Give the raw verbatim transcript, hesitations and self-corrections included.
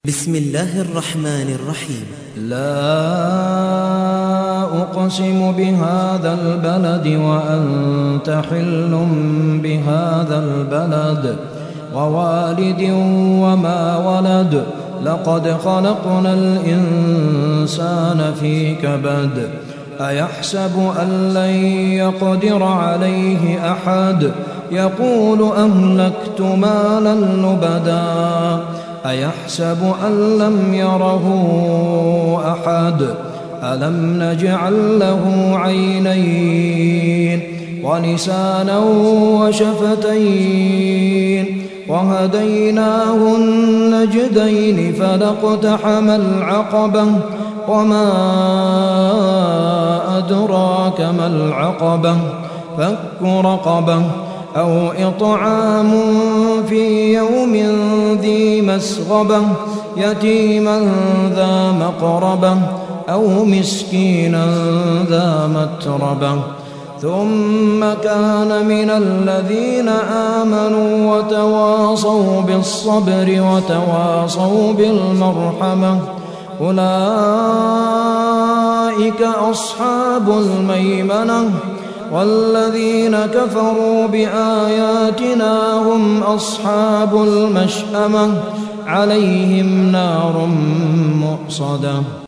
بسم الله الرحمن الرحيم. لا أقسم بهذا البلد وأنت حل بهذا البلد ووالد وما ولد لقد خلقنا الإنسان في كبد أيحسب أن لن يقدر عليه أحد يقول أهلكت مالا لبدا أيحسب أن لم يره أحد ألم نجعل له عينين ولسانا وشفتين وهديناه النجدين فلاقتحم العقبة وما أدراك ما العقبة فك رقبة أو إطعام في يوم ذي مسغبة يتيما ذا مقربة أو مسكينا ذا متربة ثم كان من الذين آمنوا وتواصوا بالصبر وتواصوا بالمرحمة أولئك أصحاب الميمنة والذين كفروا بآياتنا هم أصحاب المشأمة عليهم نار مؤصدة.